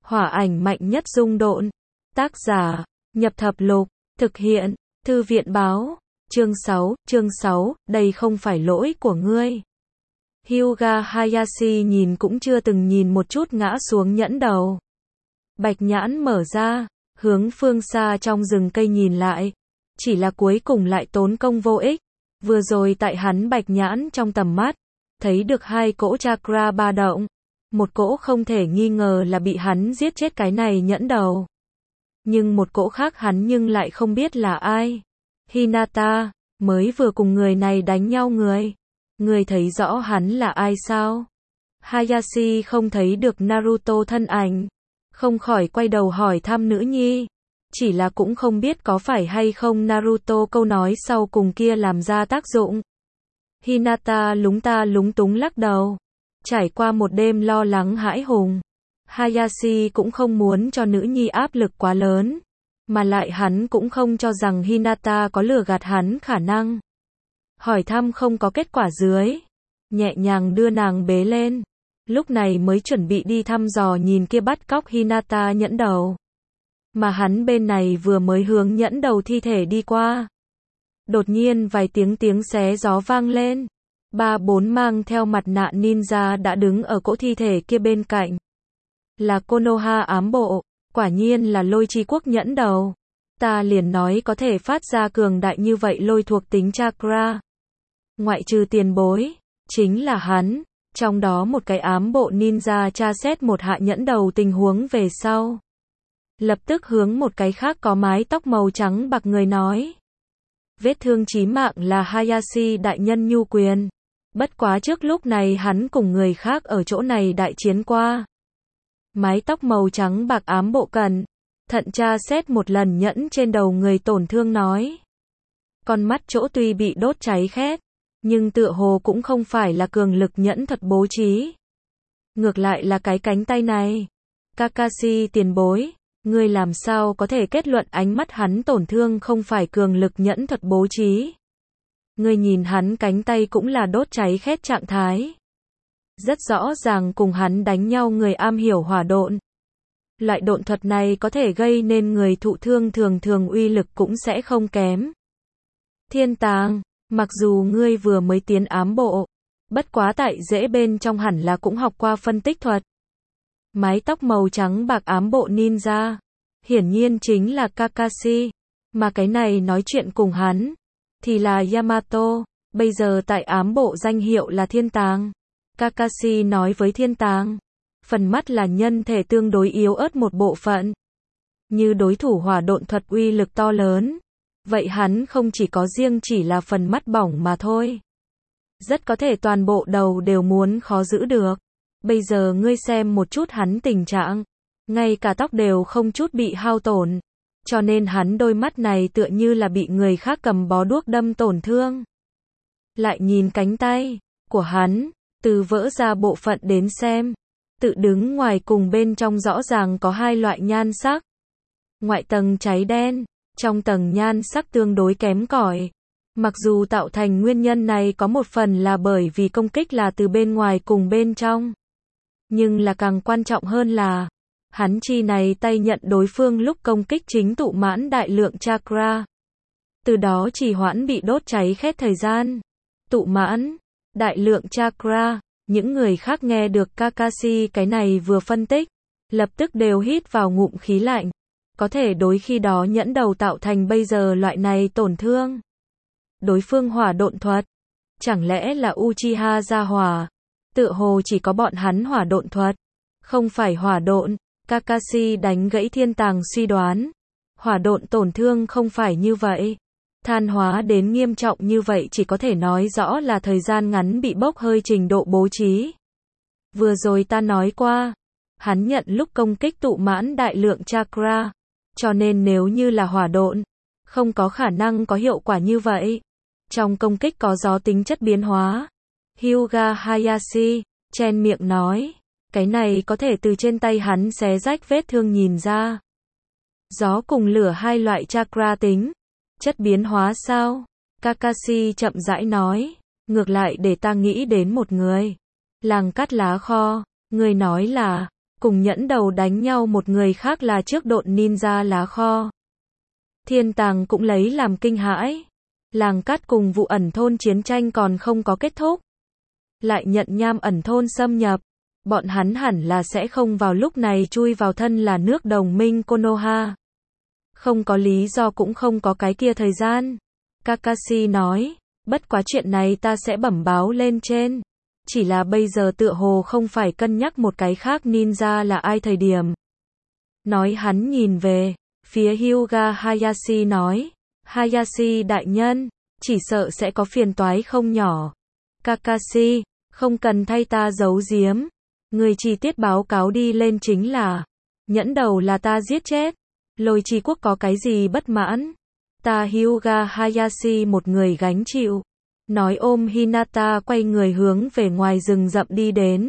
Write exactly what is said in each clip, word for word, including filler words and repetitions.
Hỏa ảnh mạnh nhất dung độn. Tác giả, Nhập Thập Lục, thực hiện, Thư viện báo, chương sáu, chương sáu, đây không phải lỗi của ngươi. Hyuga Hayashi nhìn cũng chưa từng nhìn một chút ngã xuống nhẫn đầu. Bạch nhãn mở ra, hướng phương xa trong rừng cây nhìn lại. Chỉ là cuối cùng lại tốn công vô ích. Vừa rồi tại hắn bạch nhãn trong tầm mắt, thấy được hai cỗ chakra ba động. Một cỗ không thể nghi ngờ là bị hắn giết chết cái này nhẫn đầu. Nhưng một cỗ khác hắn nhưng lại không biết là ai. Hinata, mới vừa cùng người này đánh nhau người. Người thấy rõ hắn là ai sao? Hayashi không thấy được Naruto thân ảnh. Không khỏi quay đầu hỏi thăm nữ nhi. Chỉ là cũng không biết có phải hay không Naruto câu nói sau cùng kia làm ra tác dụng. Hinata lúng ta lúng túng lắc đầu. Trải qua một đêm lo lắng hãi hùng, Hayashi cũng không muốn cho nữ nhi áp lực quá lớn, mà lại hắn cũng không cho rằng Hinata có lừa gạt hắn khả năng. Hỏi thăm không có kết quả dưới, nhẹ nhàng đưa nàng bế lên, lúc này mới chuẩn bị đi thăm dò nhìn kia bắt cóc Hinata nhẫn đầu. Mà hắn bên này vừa mới hướng nhẫn đầu thi thể đi qua. Đột nhiên vài tiếng tiếng xé gió vang lên. Ba bốn mang theo mặt nạ ninja đã đứng ở cỗ thi thể kia bên cạnh. Là Konoha ám bộ, quả nhiên là lôi chi quốc nhẫn đầu. Ta liền nói có thể phát ra cường đại như vậy lôi thuộc tính chakra. Ngoại trừ tiền bối, chính là hắn. Trong đó một cái ám bộ ninja tra xét một hạ nhẫn đầu tình huống về sau. Lập tức hướng một cái khác có mái tóc màu trắng bạc người nói. Vết thương chí mạng là Hayashi đại nhân nhu quyền. Bất quá trước lúc này hắn cùng người khác ở chỗ này đại chiến qua. Mái tóc màu trắng bạc ám bộ cẩn thận tra xét một lần nhẫn trên đầu người tổn thương nói. Con mắt chỗ tuy bị đốt cháy khét, nhưng tựa hồ cũng không phải là cường lực nhẫn thuật bố trí. Ngược lại là cái cánh tay này. Kakashi tiền bối, ngươi làm sao có thể kết luận ánh mắt hắn tổn thương không phải cường lực nhẫn thuật bố trí? Ngươi nhìn hắn cánh tay cũng là đốt cháy khét trạng thái. Rất rõ ràng cùng hắn đánh nhau người am hiểu hỏa độn. Loại độn thuật này có thể gây nên người thụ thương thường thường uy lực cũng sẽ không kém. Thiên tàng, mặc dù ngươi vừa mới tiến ám bộ, bất quá tại dễ bên trong hẳn là cũng học qua phân tích thuật. Mái tóc màu trắng bạc ám bộ ninja, hiển nhiên chính là Kakashi, mà cái này nói chuyện cùng hắn thì là Yamato, bây giờ tại ám bộ danh hiệu là Thiên Tàng. Kakashi nói với Thiên Tàng, phần mắt là nhân thể tương đối yếu ớt một bộ phận. Như đối thủ hỏa độn thuật uy lực to lớn, vậy hắn không chỉ có riêng chỉ là phần mắt bỏng mà thôi. Rất có thể toàn bộ đầu đều muốn khó giữ được. Bây giờ ngươi xem một chút hắn tình trạng, ngay cả tóc đều không chút bị hao tổn. Cho nên hắn đôi mắt này tựa như là bị người khác cầm bó đuốc đâm tổn thương. Lại nhìn cánh tay của hắn, từ vỡ ra bộ phận đến xem, tự đứng ngoài cùng bên trong rõ ràng có hai loại nhan sắc. Ngoại tầng cháy đen, trong tầng nhan sắc tương đối kém cỏi. Mặc dù tạo thành nguyên nhân này có một phần là bởi vì công kích là từ bên ngoài cùng bên trong. Nhưng là càng quan trọng hơn là hắn chi này tay nhận đối phương lúc công kích chính tụ mãn đại lượng chakra. Từ đó chỉ hoãn bị đốt cháy khét thời gian. Tụ mãn, đại lượng chakra, những người khác nghe được Kakashi cái này vừa phân tích, lập tức đều hít vào ngụm khí lạnh. Có thể đối khi đó nhẫn đầu tạo thành bây giờ loại này tổn thương. Đối phương hỏa độn thuật. Chẳng lẽ là Uchiha gia hỏa? Tựa hồ chỉ có bọn hắn hỏa độn thuật. Không phải hỏa độn. Kakashi đánh gãy Thiên Tàng suy đoán. Hỏa độn tổn thương không phải như vậy. Than hóa đến nghiêm trọng như vậy chỉ có thể nói rõ là thời gian ngắn bị bốc hơi trình độ bố trí. Vừa rồi ta nói qua, hắn nhận lúc công kích tụ mãn đại lượng chakra, cho nên nếu như là hỏa độn, không có khả năng có hiệu quả như vậy. Trong công kích có gió tính chất biến hóa. Hyuga Hayashi chen miệng nói, cái này có thể từ trên tay hắn xé rách vết thương nhìn ra. Gió cùng lửa hai loại chakra tính chất biến hóa sao? Kakashi chậm rãi nói, ngược lại để ta nghĩ đến một người. Làng cắt lá kho, người nói là cùng nhẫn đầu đánh nhau một người khác là trước độn ninja lá kho. Thiên tàng cũng lấy làm kinh hãi. Làng cát cùng vụ ẩn thôn chiến tranh còn không có kết thúc. Lại nhận nham ẩn thôn xâm nhập. Bọn hắn hẳn là sẽ không vào lúc này chui vào thân là nước đồng minh Konoha. Không có lý do cũng không có cái kia thời gian. Kakashi nói, bất quá chuyện này ta sẽ bẩm báo lên trên. Chỉ là bây giờ tựa hồ không phải cân nhắc một cái khác ninja là ai thời điểm. Nói hắn nhìn về phía Hyuga Hayashi nói, Hayashi đại nhân, chỉ sợ sẽ có phiền toái không nhỏ. Kakashi, không cần thay ta giấu giếm. Người chi tiết báo cáo đi lên chính là, nhẫn đầu là ta giết chết. Lôi Chi quốc có cái gì bất mãn? Ta Hyuga Hayashi một người gánh chịu. Nói ôm Hinata quay người hướng về ngoài rừng rậm đi đến.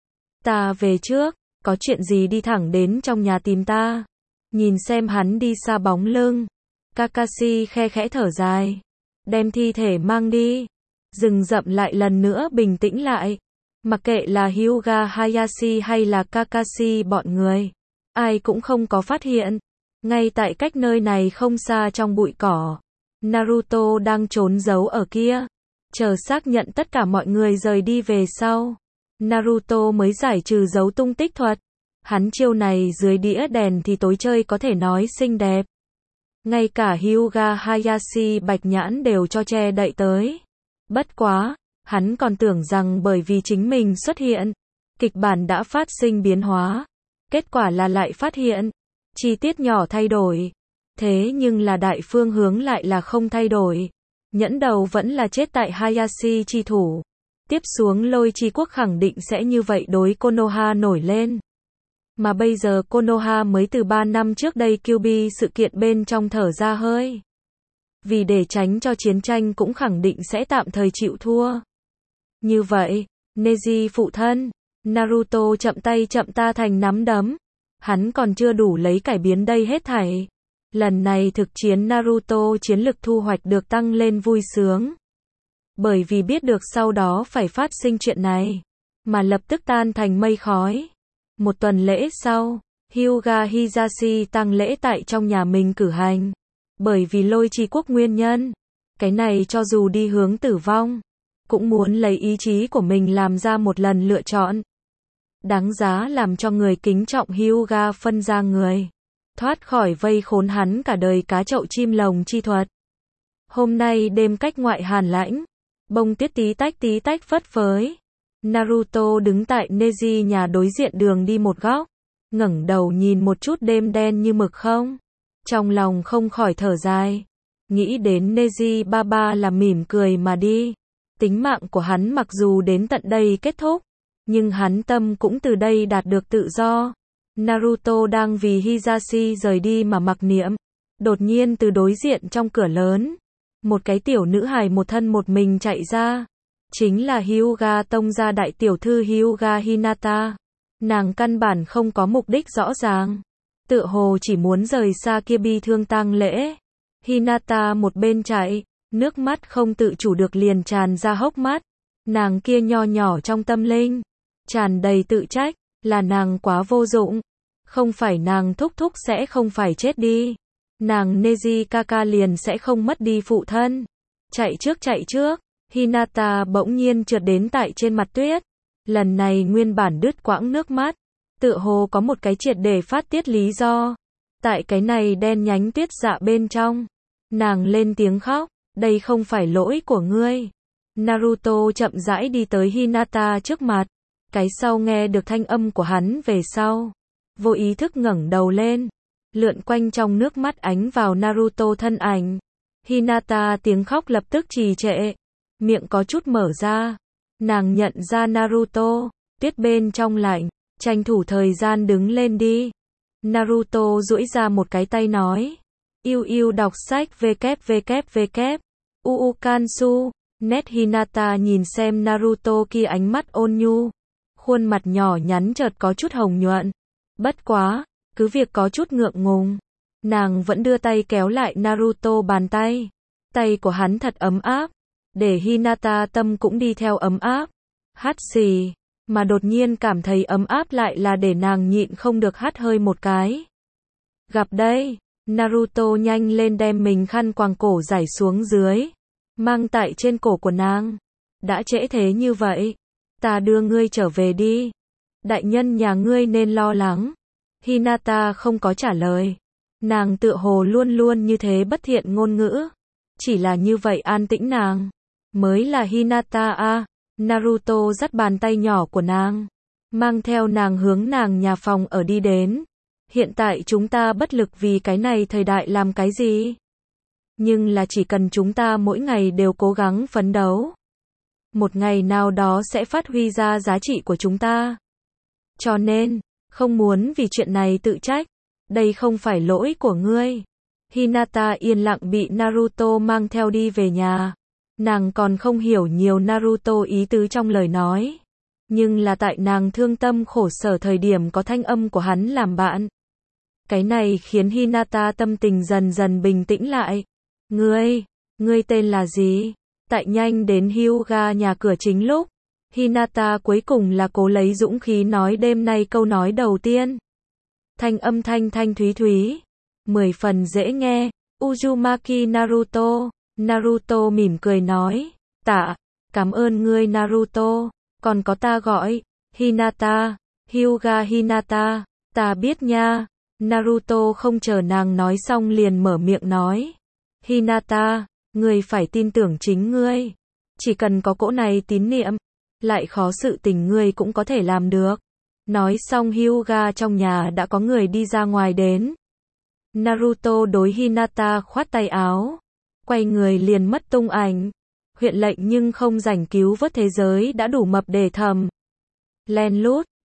Ta về trước, có chuyện gì đi thẳng đến trong nhà tìm ta. Nhìn xem hắn đi xa bóng lưng. Kakashi khe khẽ thở dài. Đem thi thể mang đi. Rừng rậm lại lần nữa bình tĩnh lại. Mặc kệ là Hyuga Hayashi hay là Kakashi bọn người. Ai cũng không có phát hiện. Ngay tại cách nơi này không xa trong bụi cỏ. Naruto đang trốn giấu ở kia. Chờ xác nhận tất cả mọi người rời đi về sau. Naruto mới giải trừ dấu tung tích thuật. Hắn chiêu này dưới đĩa đèn thì tối chơi có thể nói xinh đẹp. Ngay cả Hyuga Hayashi bạch nhãn đều cho che đậy tới. Bất quá, hắn còn tưởng rằng bởi vì chính mình xuất hiện, kịch bản đã phát sinh biến hóa. Kết quả là lại phát hiện, chi tiết nhỏ thay đổi. Thế nhưng là đại phương hướng lại là không thay đổi. Nhẫn đầu vẫn là chết tại Hayashi chi thủ. Tiếp xuống Lôi Chi quốc khẳng định sẽ như vậy đối Konoha nổi lên. Mà bây giờ Konoha mới từ ba năm trước đây Kyuubi sự kiện bên trong thở ra hơi. Vì để tránh cho chiến tranh cũng khẳng định sẽ tạm thời chịu thua. Như vậy, Neji phụ thân, Naruto chậm tay chậm ta thành nắm đấm. Hắn còn chưa đủ lấy cải biến đây hết thảy. Lần này thực chiến Naruto chiến lực thu hoạch được tăng lên vui sướng. Bởi vì biết được sau đó phải phát sinh chuyện này, mà lập tức tan thành mây khói. Một tuần lễ sau, Hyuga Hisashi tang lễ tại trong nhà mình cử hành. Bởi vì Lôi Chi quốc nguyên nhân, cái này cho dù đi hướng tử vong, cũng muốn lấy ý chí của mình làm ra một lần lựa chọn. Đáng giá làm cho người kính trọng Hyuga phân ra người. Thoát khỏi vây khốn hắn cả đời cá chậu chim lồng chi thuật. Hôm nay đêm cách ngoại hàn lãnh, bông tuyết tí tách tí tách phất phới. Naruto đứng tại Neji nhà đối diện đường đi một góc, ngẩng đầu nhìn một chút đêm đen như mực không. Trong lòng không khỏi thở dài, nghĩ đến Neji Baba là mỉm cười mà đi. Tính mạng của hắn mặc dù đến tận đây kết thúc, nhưng hắn tâm cũng từ đây đạt được tự do. Naruto đang vì Hisashi rời đi mà mặc niệm. Đột nhiên từ đối diện trong cửa lớn, một cái tiểu nữ hài một thân một mình chạy ra. Chính là Hyuga tông gia đại tiểu thư Hyuga Hinata. Nàng căn bản không có mục đích rõ ràng. Tựa hồ chỉ muốn rời xa kia bi thương tang lễ. Hinata một bên chạy, nước mắt không tự chủ được liền tràn ra hốc mắt. Nàng kia nho nhỏ trong tâm linh, tràn đầy tự trách, là nàng quá vô dụng. Không phải nàng thúc thúc sẽ không phải chết đi. Nàng Neji Kaka liền sẽ không mất đi phụ thân. Chạy trước chạy trước, Hinata bỗng nhiên trượt đến tại trên mặt tuyết. Lần này nguyên bản đứt quãng nước mắt, tựa hồ có một cái triệt để phát tiết lý do. Tại cái này đen nhánh tuyết dạ bên trong, nàng lên tiếng khóc, đây không phải lỗi của ngươi. Naruto chậm rãi đi tới Hinata trước mặt, cái sau nghe được thanh âm của hắn về sau, vô ý thức ngẩng đầu lên, lượn quanh trong nước mắt ánh vào Naruto thân ảnh. Hinata tiếng khóc lập tức trì trệ, miệng có chút mở ra. Nàng nhận ra Naruto, tuyết bên trong lạnh, tranh thủ thời gian đứng lên đi. Naruto duỗi ra một cái tay nói, yêu yêu đọc sách www. Uu Kansu. Nét Hinata nhìn xem Naruto kia ánh mắt ôn nhu, khuôn mặt nhỏ nhắn chợt có chút hồng nhuận. Bất quá, cứ việc có chút ngượng ngùng, nàng vẫn đưa tay kéo lại Naruto bàn tay. Tay của hắn thật ấm áp, để Hinata tâm cũng đi theo ấm áp. Hát xì, mà đột nhiên cảm thấy ấm áp lại là để nàng nhịn không được hắt hơi một cái. Gặp đây, Naruto nhanh lên đem mình khăn quàng cổ giải xuống dưới, mang tại trên cổ của nàng. Đã trễ thế như vậy, ta đưa ngươi trở về đi. Đại nhân nhà ngươi nên lo lắng. Hinata không có trả lời. Nàng tựa hồ luôn luôn như thế bất thiện ngôn ngữ. Chỉ là như vậy an tĩnh nàng. Mới là Hinata a. Naruto dắt bàn tay nhỏ của nàng. Mang theo nàng hướng nàng nhà phòng ở đi đến. Hiện tại chúng ta bất lực vì cái này thời đại làm cái gì. Nhưng là chỉ cần chúng ta mỗi ngày đều cố gắng phấn đấu. Một ngày nào đó sẽ phát huy ra giá trị của chúng ta. Cho nên, không muốn vì chuyện này tự trách. Đây không phải lỗi của ngươi. Hinata yên lặng bị Naruto mang theo đi về nhà. Nàng còn không hiểu nhiều Naruto ý tứ trong lời nói. Nhưng là tại nàng thương tâm khổ sở thời điểm có thanh âm của hắn làm bạn. Cái này khiến Hinata tâm tình dần dần bình tĩnh lại. Ngươi, ngươi tên là gì? Tại nhanh đến Hyuga nhà cửa chính lúc, Hinata cuối cùng là cố lấy dũng khí nói đêm nay câu nói đầu tiên. Thanh âm thanh thanh thúy thúy, mười phần dễ nghe. Uzumaki Naruto. Naruto mỉm cười nói, tạ, cảm ơn ngươi Naruto, còn có ta gọi, Hinata, Hyuga Hinata, ta biết nha. Naruto không chờ nàng nói xong liền mở miệng nói, Hinata, ngươi phải tin tưởng chính ngươi, chỉ cần có cỗ này tín niệm, lại khó sự tình ngươi cũng có thể làm được. Nói xong Hyuga trong nhà đã có người đi ra ngoài đến. Naruto đối Hinata khoát tay áo, quay người liền mất tung ảnh. Huyện lệnh nhưng không rảnh cứu vớt thế giới đã đủ mập để thầm. Len lút,